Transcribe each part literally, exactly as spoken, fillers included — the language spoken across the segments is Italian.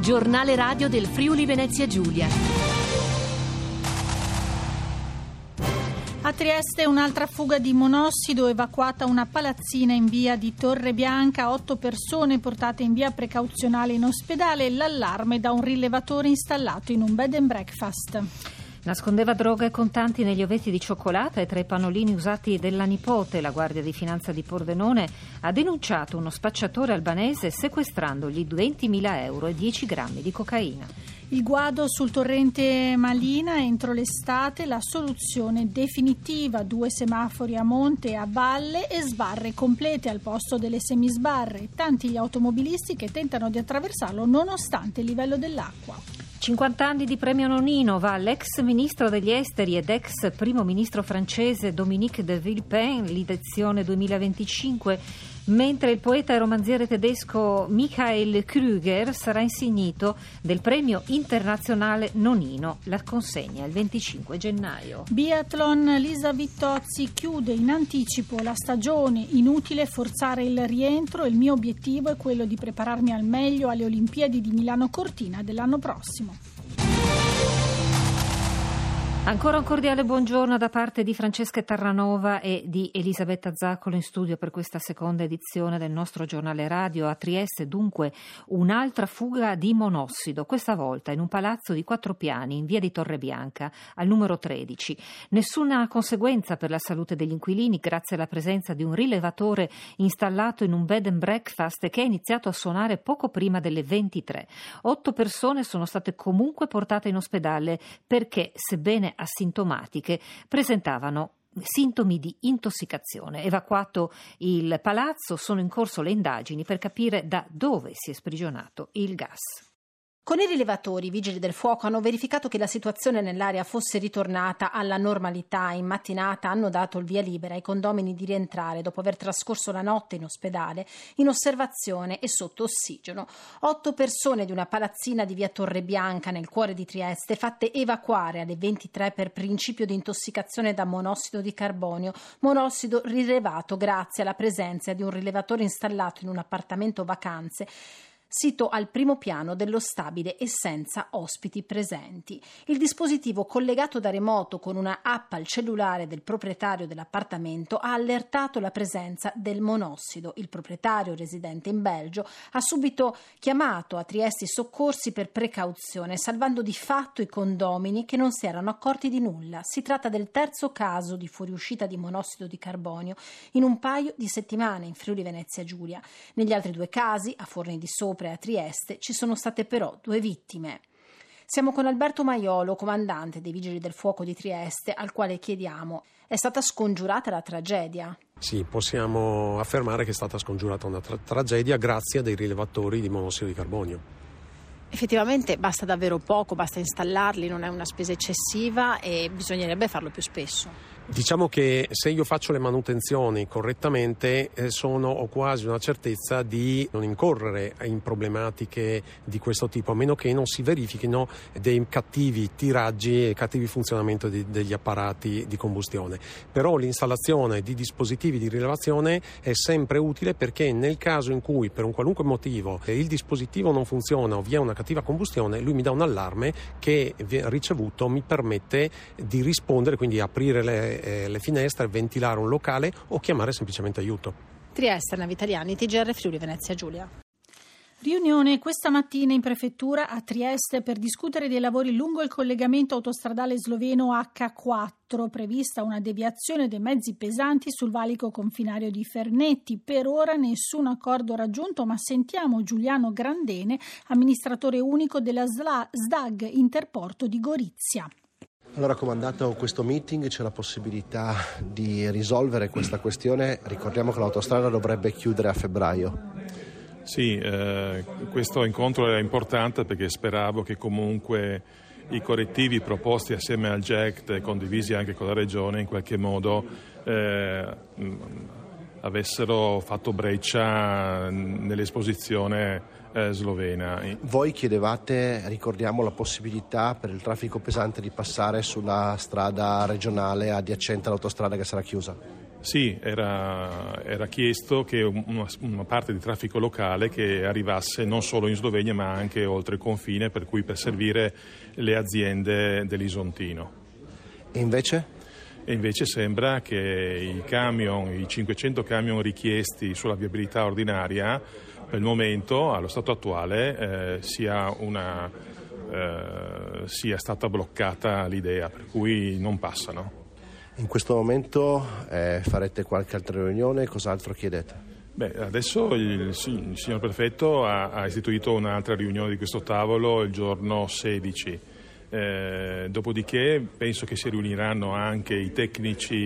Giornale radio del Friuli Venezia Giulia. A Trieste un'altra fuga di monossido, evacuata una palazzina in via di Torre Bianca, otto persone portate in via precauzionale in ospedale e l'allarme da un rilevatore installato in un bed and breakfast. Nascondeva droga e contanti negli ovetti di cioccolata e tra i pannolini usati della nipote. La Guardia di Finanza di Pordenone ha denunciato uno spacciatore albanese sequestrandogli ventimila euro e dieci grammi di cocaina. Il guado sul torrente Malina entro l'estate, la soluzione definitiva, due semafori a monte e a valle e sbarre complete al posto delle semisbarre. Tanti gli automobilisti che tentano di attraversarlo nonostante il livello dell'acqua. cinquanta anni di premio Nonino va all'ex ministro degli esteri ed ex primo ministro francese Dominique de Villepin, l'edizione duemilaventicinque, mentre il poeta e romanziere tedesco Michael Krüger sarà insignito del premio internazionale Nonino. La consegna il venticinque gennaio. Biathlon, Lisa Vittozzi chiude in anticipo la stagione, inutile forzare il rientro, il mio obiettivo è quello di prepararmi al meglio alle Olimpiadi di Milano Cortina dell'anno prossimo. Ancora un cordiale buongiorno da parte di Francesca Terranova e di Elisabetta Zaccolo in studio per questa seconda edizione del nostro giornale radio. A Trieste dunque un'altra fuga di monossido, questa volta in un palazzo di quattro piani in via di Torre Bianca al numero tredici. Nessuna conseguenza per la salute degli inquilini grazie alla presenza di un rilevatore installato in un bed and breakfast che ha iniziato a suonare poco prima delle ventitré. Otto persone sono state comunque portate in ospedale perché, sebbene asintomatiche, presentavano sintomi di intossicazione. Evacuato il palazzo, sono in corso le indagini per capire da dove si è sprigionato il gas. Con i rilevatori, i vigili del fuoco hanno verificato che la situazione nell'area fosse ritornata alla normalità. In mattinata hanno dato il via libera ai condomini di rientrare dopo aver trascorso la notte in ospedale, in osservazione e sotto ossigeno. Otto persone di una palazzina di via Torre Bianca nel cuore di Trieste, fatte evacuare alle ventitré per principio di intossicazione da monossido di carbonio, monossido rilevato grazie alla presenza di un rilevatore installato in un appartamento vacanze sito al primo piano dello stabile e senza ospiti presenti. Il dispositivo, collegato da remoto con una app al cellulare del proprietario dell'appartamento, ha allertato la presenza del monossido. Il proprietario, residente in Belgio, ha subito chiamato a Trieste i soccorsi per precauzione, salvando di fatto i condomini che non si erano accorti di nulla. Si tratta del terzo caso di fuoriuscita di monossido di carbonio in un paio di settimane in Friuli Venezia Giulia. Negli altri due casi, a Forni di Sopra e a Trieste, ci sono state però due vittime. Siamo con Alberto Maiolo, comandante dei Vigili del Fuoco di Trieste, al quale chiediamo: è stata scongiurata la tragedia? Sì, possiamo affermare che è stata scongiurata una tra- tragedia grazie a dei rilevatori di monossido di carbonio. Effettivamente basta davvero poco, basta installarli, non è una spesa eccessiva e bisognerebbe farlo più spesso. Diciamo che se io faccio le manutenzioni correttamente eh, sono ho quasi una certezza di non incorrere in problematiche di questo tipo, a meno che non si verifichino dei cattivi tiraggi e cattivi funzionamento di, degli apparati di combustione. Però l'installazione di dispositivi di rilevazione è sempre utile, perché nel caso in cui per un qualunque motivo eh, il dispositivo non funziona o vi è una cattiva combustione, lui mi dà un allarme che ricevuto mi permette di rispondere, quindi aprire le le finestre, ventilare un locale o chiamare semplicemente aiuto. Trieste, Navitaliani, T G R Friuli Venezia Giulia. Riunione questa mattina in prefettura a Trieste per discutere dei lavori lungo il collegamento autostradale sloveno acca quattro, prevista una deviazione dei mezzi pesanti sul valico confinario di Fernetti. Per ora nessun accordo raggiunto, ma sentiamo Giuliano Grandene, amministratore unico della S D A G Interporto di Gorizia. Allora, comandato questo meeting, c'è la possibilità di risolvere questa questione. Ricordiamo che l'autostrada dovrebbe chiudere a febbraio. Sì, eh, questo incontro è importante perché speravo che comunque i correttivi proposti assieme al G E C T e condivisi anche con la Regione in qualche modo eh, avessero fatto breccia nell'esposizione eh, slovena. Voi chiedevate, ricordiamo, la possibilità per il traffico pesante di passare sulla strada regionale adiacente all'autostrada che sarà chiusa? Sì, era, era chiesto che una, una parte di traffico locale che arrivasse non solo in Slovenia ma anche oltre il confine, per cui per servire le aziende dell'Isontino. E invece? E invece sembra che i camion, i cinquecento camion richiesti sulla viabilità ordinaria, per il momento, allo stato attuale, eh, sia, una, eh, sia stata bloccata l'idea, per cui non passano. In questo momento eh, farete qualche altra riunione? Cos'altro chiedete? Beh, adesso il, sì, il signor Prefetto ha, ha istituito un'altra riunione di questo tavolo il giorno sedici. Eh, dopodiché penso che si riuniranno anche i tecnici,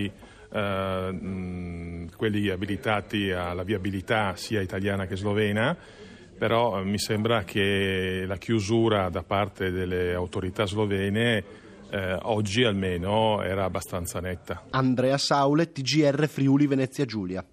eh, mh, quelli abilitati alla viabilità sia italiana che slovena, però eh, mi sembra che la chiusura da parte delle autorità slovene Eh, oggi almeno era abbastanza netta. Andrea Saule, T G R Friuli Venezia Giulia.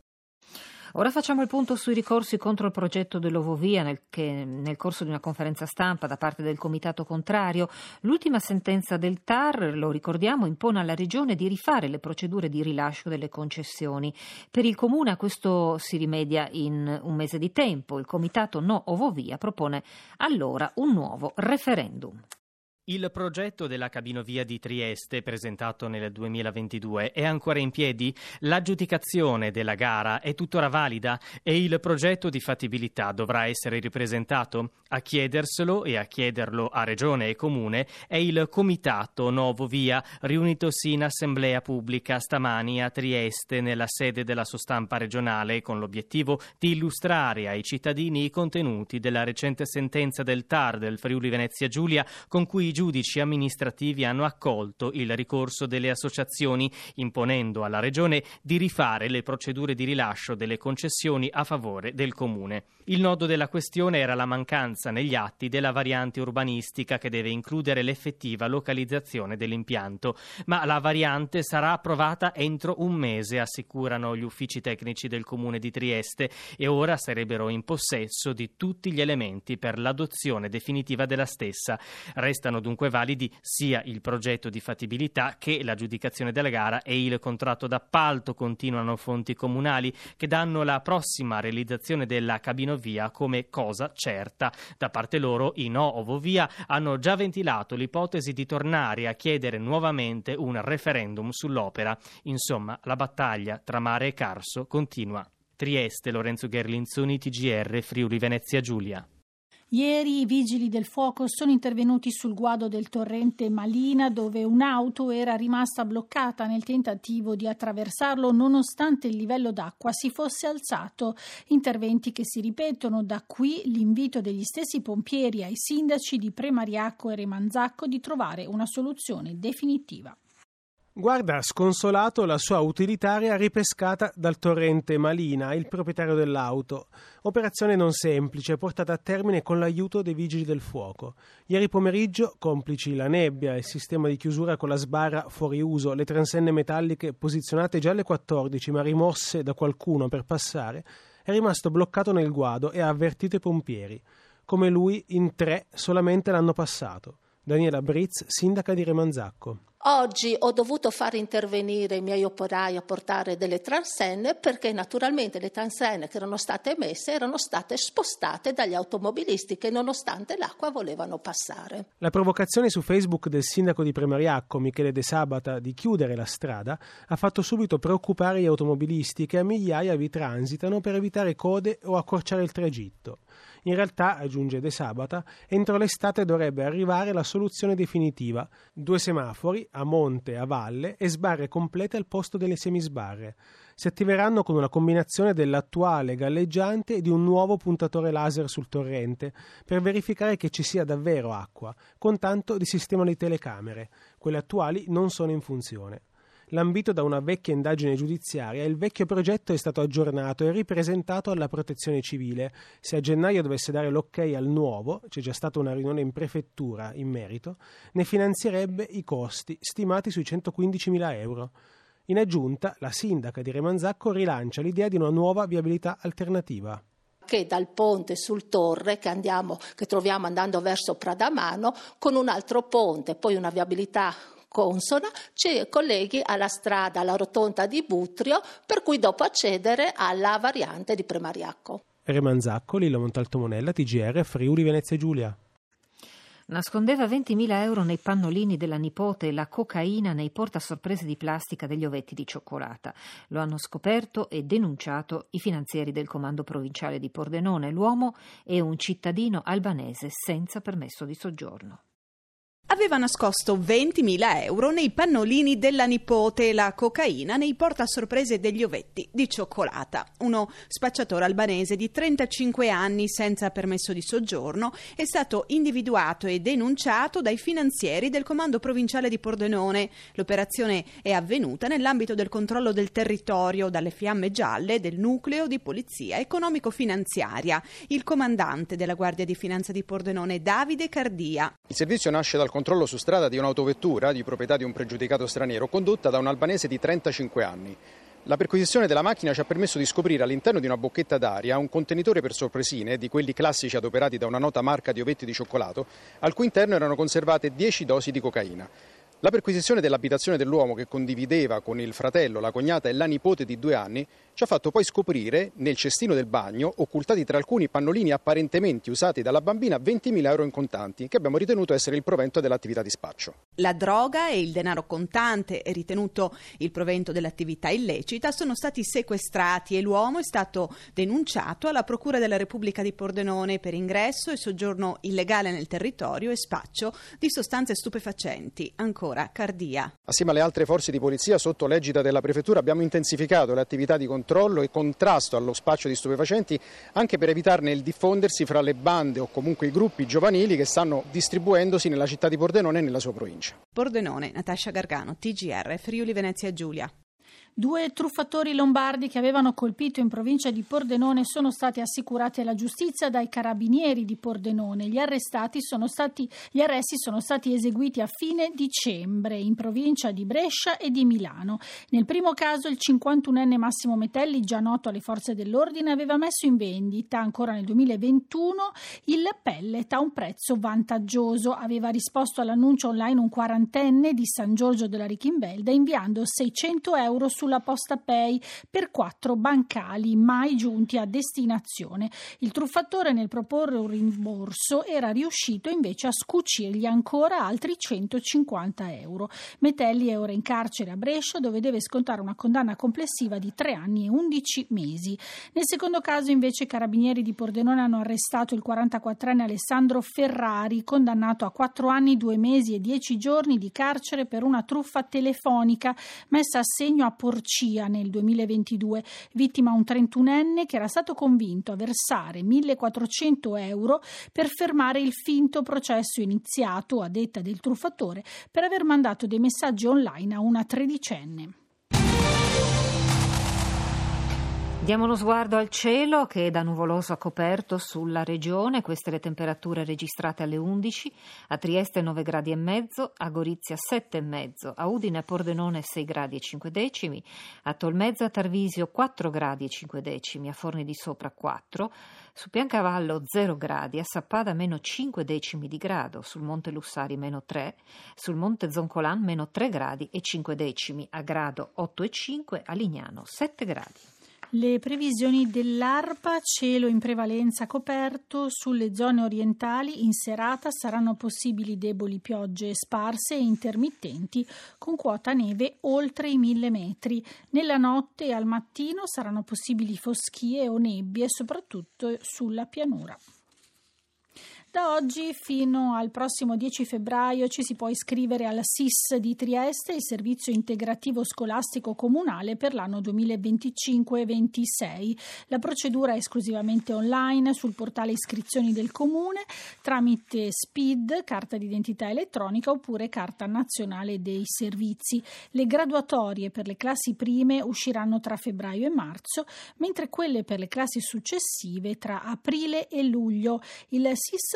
Ora facciamo il punto sui ricorsi contro il progetto dell'Ovovia nel, che nel corso di una conferenza stampa da parte del comitato contrario. L'ultima sentenza del T A R, lo ricordiamo, impone alla Regione di rifare le procedure di rilascio delle concessioni. Per il Comune a questo si rimedia in un mese di tempo. Il comitato No Ovovia propone allora un nuovo referendum. Il progetto della cabinovia di Trieste, presentato nel duemilaventidue, è ancora in piedi? L'aggiudicazione della gara è tuttora valida e il progetto di fattibilità dovrà essere ripresentato? A chiederselo e a chiederlo a Regione e Comune è il Comitato No Ovovia, riunitosi in assemblea pubblica stamani a Trieste nella sede della Sostampa regionale con l'obiettivo di illustrare ai cittadini i contenuti della recente sentenza del T A R del Friuli Venezia Giulia con cui i giudici amministrativi hanno accolto il ricorso delle associazioni, imponendo alla Regione di rifare le procedure di rilascio delle concessioni a favore del Comune. Il nodo della questione era la mancanza negli atti della variante urbanistica che deve includere l'effettiva localizzazione dell'impianto, ma la variante sarà approvata entro un mese, assicurano gli uffici tecnici del Comune di Trieste, e ora sarebbero in possesso di tutti gli elementi per l'adozione definitiva della stessa. Restano dunque validi sia il progetto di fattibilità che l'aggiudicazione della gara e il contratto d'appalto, continuano fonti comunali che danno la prossima realizzazione della cabinovia come cosa certa. Da parte loro i No Ovovia hanno già ventilato l'ipotesi di tornare a chiedere nuovamente un referendum sull'opera. Insomma, la battaglia tra mare e Carso continua. Trieste, Lorenzo Gherlinzoni, T G R Friuli Venezia Giulia. Ieri i vigili del fuoco sono intervenuti sul guado del torrente Malina, dove un'auto era rimasta bloccata nel tentativo di attraversarlo nonostante il livello d'acqua si fosse alzato. Interventi che si ripetono. Da qui l'invito degli stessi pompieri ai sindaci di Premariacco e Remanzacco di trovare una soluzione definitiva. Guarda sconsolato la sua utilitaria ripescata dal torrente Malina, il proprietario dell'auto. Operazione non semplice, portata a termine con l'aiuto dei vigili del fuoco. Ieri pomeriggio, complici la nebbia, il sistema di chiusura con la sbarra fuori uso, le transenne metalliche posizionate già alle quattordici ma rimosse da qualcuno per passare, è rimasto bloccato nel guado e ha avvertito i pompieri. Come lui, in tre solamente l'hanno passato. Daniela Brizz, sindaca di Remanzacco. Oggi ho dovuto far intervenire i miei operai a portare delle transenne perché naturalmente le transenne che erano state emesse erano state spostate dagli automobilisti che nonostante l'acqua volevano passare. La provocazione su Facebook del sindaco di Premariacco, Michele De Sabata, di chiudere la strada ha fatto subito preoccupare gli automobilisti che a migliaia vi transitano per evitare code o accorciare il tragitto. In realtà, aggiunge De Sabata, entro l'estate dovrebbe arrivare la soluzione definitiva. Due semafori, a monte e a valle, e sbarre complete al posto delle semisbarre. Si attiveranno con una combinazione dell'attuale galleggiante e di un nuovo puntatore laser sul torrente, per verificare che ci sia davvero acqua, con tanto di sistema di telecamere. Quelle attuali non sono in funzione. Lambito da una vecchia indagine giudiziaria, il vecchio progetto è stato aggiornato e ripresentato alla Protezione Civile. Se a gennaio dovesse dare l'ok al nuovo, c'è già stata una riunione in prefettura in merito, ne finanzierebbe i costi, stimati sui centoquindicimila euro. In aggiunta, la sindaca di Remanzacco rilancia l'idea di una nuova viabilità alternativa. Che dal ponte sul Torre che, andiamo, che troviamo andando verso Pradamano, con un altro ponte, poi una viabilità consona, ci colleghi alla strada, alla rotonda di Butrio, per cui dopo accedere alla variante di Premariacco. Remanzacco, Lillo Montalto Monella, T G R, Friuli Venezia Giulia. Nascondeva ventimila euro nei pannolini della nipote e la cocaina nei portasorprese di plastica degli ovetti di cioccolata. Lo hanno scoperto e denunciato i finanzieri del comando provinciale di Pordenone. L'uomo è un cittadino albanese senza permesso di soggiorno. Aveva nascosto ventimila euro nei pannolini della nipote e la cocaina nei portasorprese degli ovetti di cioccolata. Uno spacciatore albanese di trentacinque anni senza permesso di soggiorno è stato individuato e denunciato dai finanzieri del comando provinciale di Pordenone. L'operazione è avvenuta nell'ambito del controllo del territorio dalle fiamme gialle del nucleo di polizia economico-finanziaria. Il comandante della Guardia di Finanza di Pordenone, Davide Cardia. Il servizio nasce dal controllo su strada di un'autovettura di proprietà di un pregiudicato straniero condotta da un albanese di trentacinque anni. La perquisizione della macchina ci ha permesso di scoprire all'interno di una bocchetta d'aria un contenitore per sorpresine, di quelli classici adoperati da una nota marca di ovetti di cioccolato, al cui interno erano conservate dieci dosi di cocaina. La perquisizione dell'abitazione dell'uomo, che condivideva con il fratello, la cognata e la nipote di due anni, ci ha fatto poi scoprire nel cestino del bagno, occultati tra alcuni pannolini apparentemente usati dalla bambina, ventimila euro in contanti, che abbiamo ritenuto essere il provento dell'attività di spaccio. La droga e il denaro contante, ritenuto il provento dell'attività illecita, sono stati sequestrati e l'uomo è stato denunciato alla Procura della Repubblica di Pordenone per ingresso e soggiorno illegale nel territorio e spaccio di sostanze stupefacenti. Ancora Cardia. Assieme alle altre forze di polizia, sotto l'egida della prefettura, abbiamo intensificato le attività di controllo e contrasto allo spaccio di stupefacenti, anche per evitarne il diffondersi fra le bande o comunque i gruppi giovanili che stanno distribuendosi nella città di Pordenone e nella sua provincia. Pordenone, Natascia Gargano, T G R, Friuli Venezia Giulia. Due truffatori lombardi che avevano colpito in provincia di Pordenone sono stati assicurati alla giustizia dai carabinieri di Pordenone. Gli arrestati sono stati, gli arresti sono stati eseguiti a fine dicembre in provincia di Brescia e di Milano. Nel primo caso il cinquantunenne Massimo Metelli, già noto alle forze dell'ordine, aveva messo in vendita ancora nel duemilaventuno il pellet a un prezzo vantaggioso. Aveva risposto all'annuncio online un quarantenne di San Giorgio della Richinvelda inviando seicento euro su sulla posta Pay per quattro bancali mai giunti a destinazione. Il truffatore, nel proporre un rimborso, era riuscito invece a scucirgli ancora altri centocinquanta euro. Metelli è ora in carcere a Brescia, dove deve scontare una condanna complessiva di tre anni e undici mesi. Nel secondo caso invece i carabinieri di Pordenone hanno arrestato il quarantaquattrenne Alessandro Ferrari, condannato a quattro anni, due mesi e dieci giorni di carcere per una truffa telefonica messa a segno a Porcia nel duemilaventidue. Vittima un trentunenne che era stato convinto a versare millequattrocento euro per fermare il finto processo iniziato, a detta del truffatore, per aver mandato dei messaggi online a una tredicenne. Diamo uno sguardo al cielo, che è da nuvoloso a coperto sulla regione. Queste le temperature registrate alle undici. A Trieste nove gradi e mezzo, a Gorizia sette e mezzo, a Udine e Pordenone sei gradi e cinque decimi, a Tolmezzo e a Tarvisio quattro gradi e cinque decimi, a Forni di Sopra quattro, su Piancavallo zero gradi, a Sappada meno cinque decimi di grado, sul Monte Lussari meno tre, sul Monte Zoncolan meno tre gradi e cinque decimi, a Grado otto e cinque, a Lignano sette gradi. Le previsioni dell'ARPA: cielo in prevalenza coperto, sulle zone orientali in serata saranno possibili deboli piogge sparse e intermittenti con quota neve oltre i mille metri. Nella notte e al mattino saranno possibili foschie o nebbie, soprattutto sulla pianura. Da oggi fino al prossimo dieci febbraio ci si può iscrivere al S I S di Trieste, il servizio integrativo scolastico comunale per l'anno duemilaventicinque ventisei. La procedura è esclusivamente online sul portale iscrizioni del comune tramite S P I D, carta d'identità elettronica, oppure carta nazionale dei servizi. Le graduatorie per le classi prime usciranno tra febbraio e marzo, mentre quelle per le classi successive tra aprile e luglio. Il S I S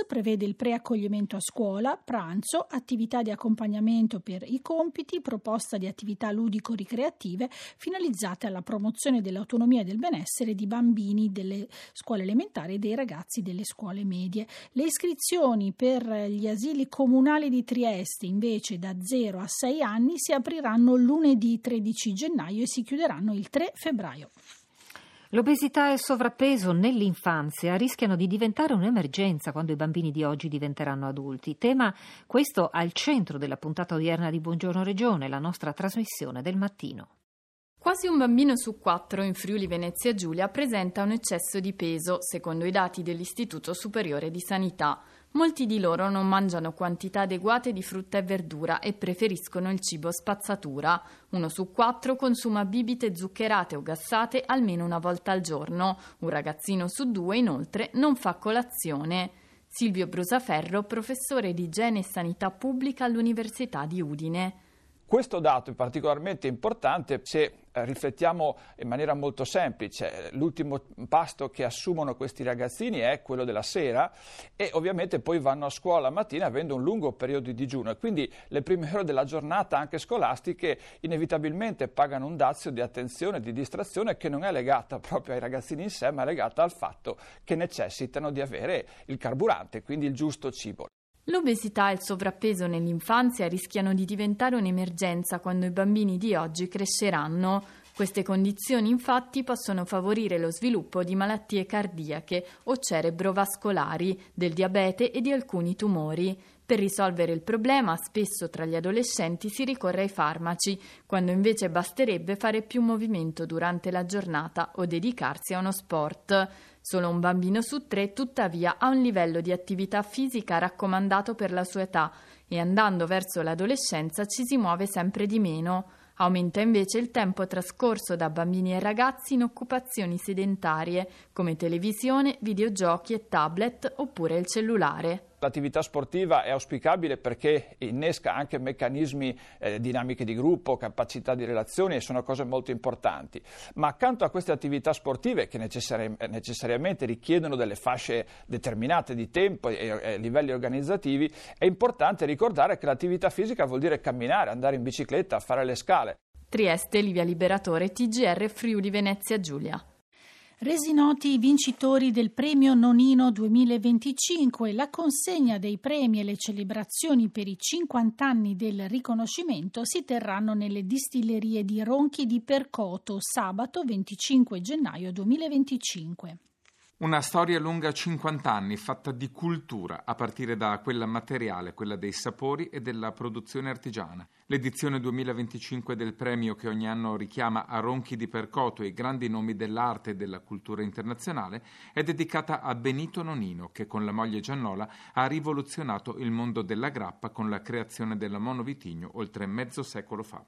prevede il preaccoglimento a scuola, pranzo, attività di accompagnamento per i compiti, proposta di attività ludico-ricreative finalizzate alla promozione dell'autonomia e del benessere di bambini delle scuole elementari e dei ragazzi delle scuole medie. Le iscrizioni per gli asili comunali di Trieste, invece, da zero a sei anni si apriranno lunedì tredici gennaio e si chiuderanno il tre febbraio. L'obesità e il sovrappeso nell'infanzia rischiano di diventare un'emergenza quando i bambini di oggi diventeranno adulti. Tema questo al centro della puntata odierna di Buongiorno Regione, la nostra trasmissione del mattino. Quasi un bambino su quattro in Friuli Venezia Giulia presenta un eccesso di peso, secondo i dati dell'Istituto Superiore di Sanità. Molti di loro non mangiano quantità adeguate di frutta e verdura e preferiscono il cibo spazzatura. Uno su quattro consuma bibite zuccherate o gassate almeno una volta al giorno. Un ragazzino su due, inoltre, non fa colazione. Silvio Brusaferro, professore di igiene e sanità pubblica all'Università di Udine. Questo dato è particolarmente importante se riflettiamo in maniera molto semplice. L'ultimo pasto che assumono questi ragazzini è quello della sera e ovviamente poi vanno a scuola la mattina avendo un lungo periodo di digiuno e quindi le prime ore della giornata anche scolastiche inevitabilmente pagano un dazio di attenzione, di distrazione che non è legata proprio ai ragazzini in sé ma è legata al fatto che necessitano di avere il carburante, quindi il giusto cibo. L'obesità e il sovrappeso nell'infanzia rischiano di diventare un'emergenza quando i bambini di oggi cresceranno. Queste condizioni infatti possono favorire lo sviluppo di malattie cardiache o cerebrovascolari, del diabete e di alcuni tumori. Per risolvere il problema, spesso tra gli adolescenti si ricorre ai farmaci, quando invece basterebbe fare più movimento durante la giornata o dedicarsi a uno sport. Solo un bambino su tre, tuttavia, ha un livello di attività fisica raccomandato per la sua età e andando verso l'adolescenza ci si muove sempre di meno. Aumenta invece il tempo trascorso da bambini e ragazzi in occupazioni sedentarie, come televisione, videogiochi e tablet oppure il cellulare. L'attività sportiva è auspicabile perché innesca anche meccanismi, eh, dinamiche di gruppo, capacità di relazioni e sono cose molto importanti. Ma accanto a queste attività sportive che necessari- necessariamente richiedono delle fasce determinate di tempo e, e livelli organizzativi, è importante ricordare che l'attività fisica vuol dire camminare, andare in bicicletta, fare le scale. Trieste, Livia Liberatore, T G R Friuli Venezia Giulia. Resi noti i vincitori del premio Nonino duemilaventicinque, la consegna dei premi e le celebrazioni per i cinquanta anni del riconoscimento si terranno nelle distillerie di Ronchi di Percoto sabato venticinque gennaio duemilaventicinque. Una storia lunga cinquanta anni, fatta di cultura, a partire da quella materiale, quella dei sapori e della produzione artigiana. L'edizione duemilaventicinque del premio, che ogni anno richiama a Ronchi di Percoto i grandi nomi dell'arte e della cultura internazionale, è dedicata a Benito Nonino, che con la moglie Giannola ha rivoluzionato il mondo della grappa con la creazione del monovitigno oltre mezzo secolo fa.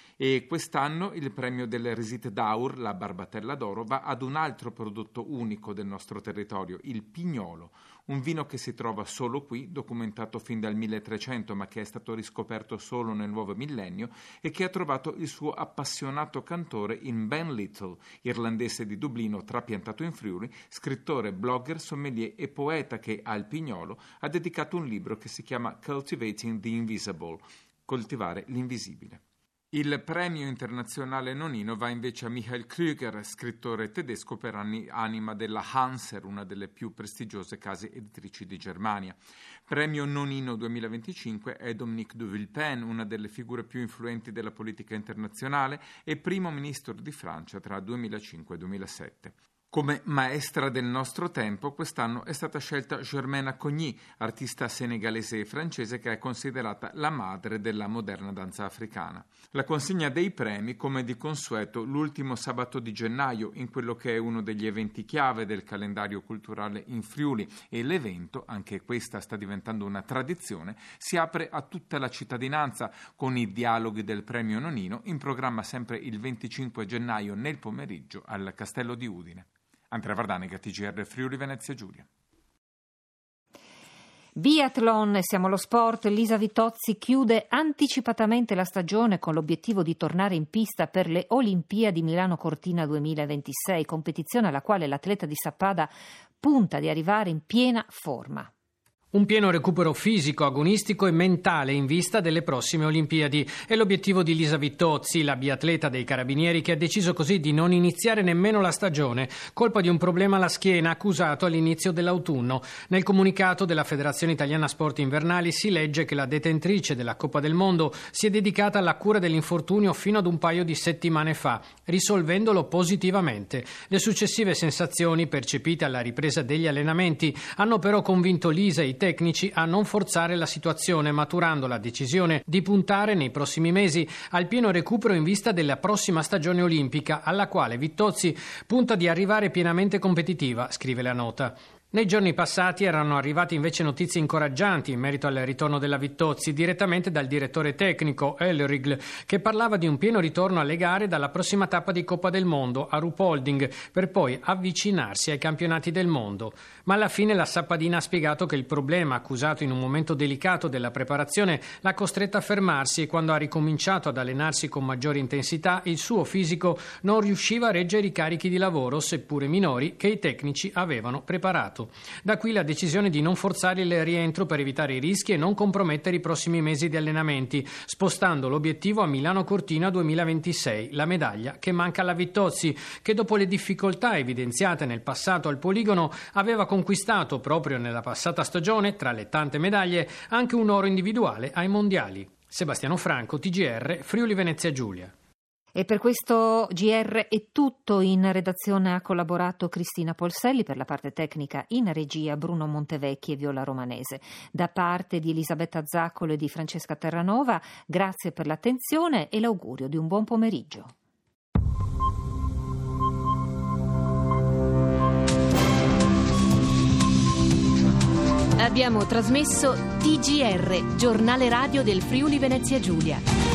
E quest'anno il premio del Resit d'Aur, la Barbatella d'Oro, va ad un altro prodotto unico del nostro territorio, il Pignolo, un vino che si trova solo qui, documentato fin dal milletrecento ma che è stato riscoperto solo nel nuovo millennio e che ha trovato il suo appassionato cantore in Ben Little, irlandese di Dublino trapiantato in Friuli, scrittore, blogger, sommelier e poeta che al Pignolo ha dedicato un libro che si chiama Cultivating the Invisible, coltivare l'invisibile. Il premio internazionale Nonino va invece a Michael Krüger, scrittore tedesco per anni anima della Hanser, una delle più prestigiose case editrici di Germania. Premio Nonino duemilaventicinque è Dominique de Villepin, una delle figure più influenti della politica internazionale e primo ministro di Francia tra duemilacinque e duemilasette. Come maestra del nostro tempo, quest'anno è stata scelta Germaine Cogny, artista senegalese e francese che è considerata la madre della moderna danza africana. La consegna dei premi, come di consueto, l'ultimo sabato di gennaio, in quello che è uno degli eventi chiave del calendario culturale in Friuli, e l'evento, anche questa sta diventando una tradizione, si apre a tutta la cittadinanza con i dialoghi del premio Nonino, in programma sempre il venticinque gennaio nel pomeriggio al Castello di Udine. Andrea Vardanica, T G R Friuli Venezia Giulia. Biathlon, siamo allo sport. Lisa Vitozzi chiude anticipatamente la stagione con l'obiettivo di tornare in pista per le Olimpiadi Milano Cortina duemilaventisei, competizione alla quale l'atleta di Sappada punta di arrivare in piena forma. Un pieno recupero fisico, agonistico e mentale in vista delle prossime Olimpiadi è l'obiettivo di Lisa Vittozzi, la biatleta dei Carabinieri, che ha deciso così di non iniziare nemmeno la stagione, colpa di un problema alla schiena accusato all'inizio dell'autunno. Nel comunicato della Federazione Italiana Sport Invernali si legge che la detentrice della Coppa del Mondo si è dedicata alla cura dell'infortunio fino ad un paio di settimane fa, risolvendolo positivamente. Le successive sensazioni percepite alla ripresa degli allenamenti hanno però convinto Lisa e i tecnici a non forzare la situazione, maturando la decisione di puntare nei prossimi mesi al pieno recupero in vista della prossima stagione olimpica, alla quale Vittozzi punta di arrivare pienamente competitiva, scrive la nota. Nei giorni passati erano arrivate invece notizie incoraggianti in merito al ritorno della Vittozzi, direttamente dal direttore tecnico Elrigl, che parlava di un pieno ritorno alle gare dalla prossima tappa di Coppa del Mondo a Ruhpolding, per poi avvicinarsi ai campionati del mondo. Ma alla fine la Sappadina ha spiegato che il problema, accusato in un momento delicato della preparazione, l'ha costretta a fermarsi e quando ha ricominciato ad allenarsi con maggiore intensità il suo fisico non riusciva a reggere i carichi di lavoro, seppure minori, che i tecnici avevano preparato. Da qui la decisione di non forzare il rientro per evitare i rischi e non compromettere i prossimi mesi di allenamenti, spostando l'obiettivo a Milano Cortina duemilaventisei, la medaglia che manca alla Vittozzi, che dopo le difficoltà evidenziate nel passato al poligono aveva conquistato proprio nella passata stagione, tra le tante medaglie, anche un oro individuale ai mondiali. Sebastiano Franco, T G R, Friuli Venezia Giulia. E per questo G R è tutto. In redazione ha collaborato Cristina Polselli, per la parte tecnica in regia Bruno Montevecchi e Viola Romanese. Da parte di Elisabetta Zaccolo e di Francesca Terranova, grazie per l'attenzione e l'augurio di un buon pomeriggio. Abbiamo trasmesso T G R, giornale radio del Friuli Venezia Giulia.